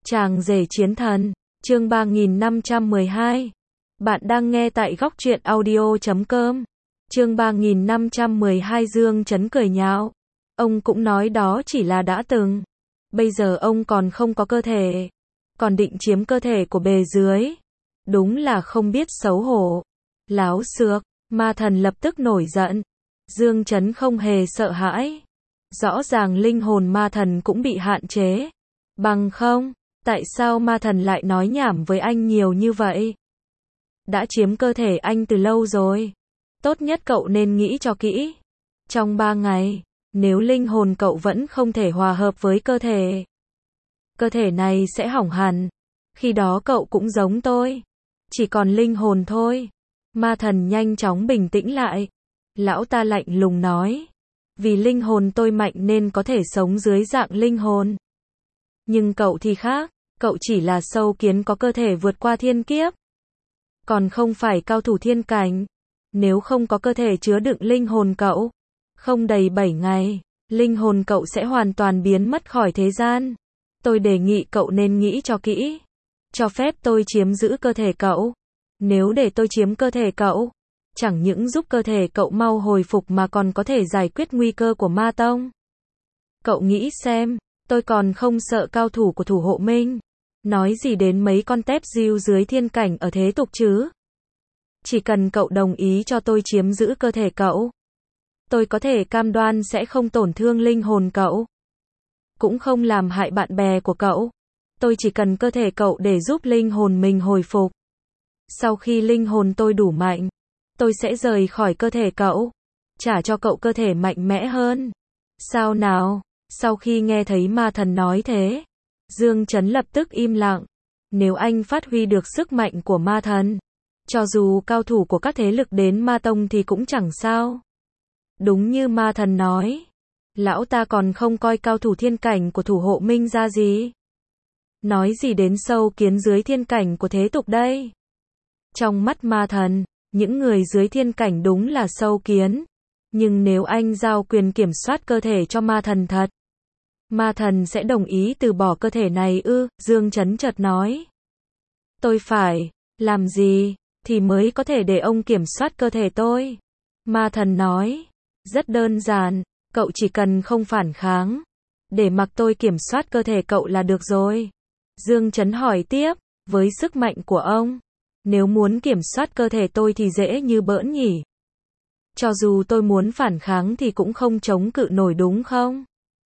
Chàng rể chiến thần, chương 3512. Bạn đang nghe tại góc truyện audio.com. Chương 3512 Dương Chấn cười nhạo. Ông cũng nói đó chỉ là đã từng. Bây giờ ông còn không có cơ thể. Còn định chiếm cơ thể của bề dưới. Đúng là không biết xấu hổ. Láo xược, ma thần lập tức nổi giận. Dương Chấn không hề sợ hãi. Rõ ràng linh hồn ma thần cũng bị hạn chế. Bằng không, tại sao ma thần lại nói nhảm với anh nhiều như vậy? Đã chiếm cơ thể anh từ lâu rồi. Tốt nhất cậu nên nghĩ cho kỹ. Trong 3 ngày, nếu linh hồn cậu vẫn không thể hòa hợp với cơ thể này sẽ hỏng hẳn. Khi đó cậu cũng giống tôi. Chỉ còn linh hồn thôi. Ma thần nhanh chóng bình tĩnh lại. Lão ta lạnh lùng nói. Vì linh hồn tôi mạnh nên có thể sống dưới dạng linh hồn. Nhưng cậu thì khác. Cậu chỉ là sâu kiến có cơ thể vượt qua thiên kiếp. Còn không phải cao thủ thiên cảnh. Nếu không có cơ thể chứa đựng linh hồn cậu, không đầy 7 ngày, linh hồn cậu sẽ hoàn toàn biến mất khỏi thế gian. Tôi đề nghị cậu nên nghĩ cho kỹ. Cho phép tôi chiếm giữ cơ thể cậu. Nếu để tôi chiếm cơ thể cậu, chẳng những giúp cơ thể cậu mau hồi phục mà còn có thể giải quyết nguy cơ của ma tông. Cậu nghĩ xem, tôi còn không sợ cao thủ của thủ hộ minh. Nói gì đến mấy con tép diêu dưới thiên cảnh ở thế tục chứ? Chỉ cần cậu đồng ý cho tôi chiếm giữ cơ thể cậu, tôi có thể cam đoan sẽ không tổn thương linh hồn cậu, cũng không làm hại bạn bè của cậu. Tôi chỉ cần cơ thể cậu để giúp linh hồn mình hồi phục. Sau khi linh hồn tôi đủ mạnh, tôi sẽ rời khỏi cơ thể cậu, trả cho cậu cơ thể mạnh mẽ hơn. Sao nào? Sau khi nghe thấy ma thần nói thế, Dương Chấn lập tức im lặng. Nếu anh phát huy được sức mạnh của ma thần, cho dù cao thủ của các thế lực đến ma tông thì cũng chẳng sao. Đúng như ma thần nói, lão ta còn không coi cao thủ thiên cảnh của thủ hộ minh ra gì. Nói gì đến sâu kiến dưới thiên cảnh của thế tục đây? Trong mắt ma thần, những người dưới thiên cảnh đúng là sâu kiến. Nhưng nếu anh giao quyền kiểm soát cơ thể cho ma thần thật, ma thần sẽ đồng ý từ bỏ cơ thể này ư? Dương Chấn chợt nói. Tôi phải làm gì thì mới có thể để ông kiểm soát cơ thể tôi? Ma thần nói. Rất đơn giản, cậu chỉ cần không phản kháng, để mặc tôi kiểm soát cơ thể cậu là được rồi. Dương Chấn hỏi tiếp, với sức mạnh của ông, nếu muốn kiểm soát cơ thể tôi thì dễ như bỡn nhỉ? Cho dù tôi muốn phản kháng thì cũng không chống cự nổi đúng không?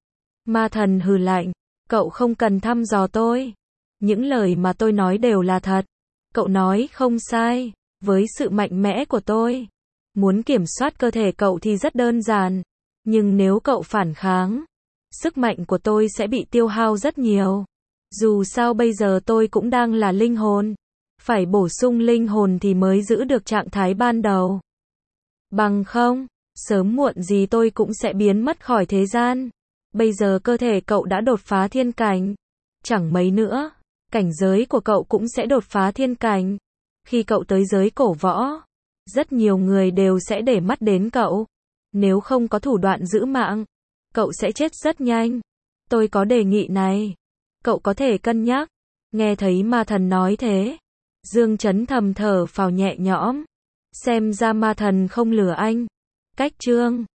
Ma thần hừ lạnh, cậu không cần thăm dò tôi. Những lời mà tôi nói đều là thật. Cậu nói không sai, với sự mạnh mẽ của tôi, muốn kiểm soát cơ thể cậu thì rất đơn giản. Nhưng nếu cậu phản kháng, sức mạnh của tôi sẽ bị tiêu hao rất nhiều. Dù sao bây giờ tôi cũng đang là linh hồn. Phải bổ sung linh hồn thì mới giữ được trạng thái ban đầu. Bằng không, sớm muộn gì tôi cũng sẽ biến mất khỏi thế gian. Bây giờ cơ thể cậu đã đột phá thiên cảnh. Chẳng mấy nữa, cảnh giới của cậu cũng sẽ đột phá thiên cảnh. Khi cậu tới giới cổ võ, rất nhiều người đều sẽ để mắt đến cậu. Nếu không có thủ đoạn giữ mạng, cậu sẽ chết rất nhanh. Tôi có đề nghị này, cậu có thể cân nhắc. Nghe thấy ma thần nói thế, Dương Chấn thầm thở phào nhẹ nhõm. Xem ra ma thần không lừa anh. Cách chương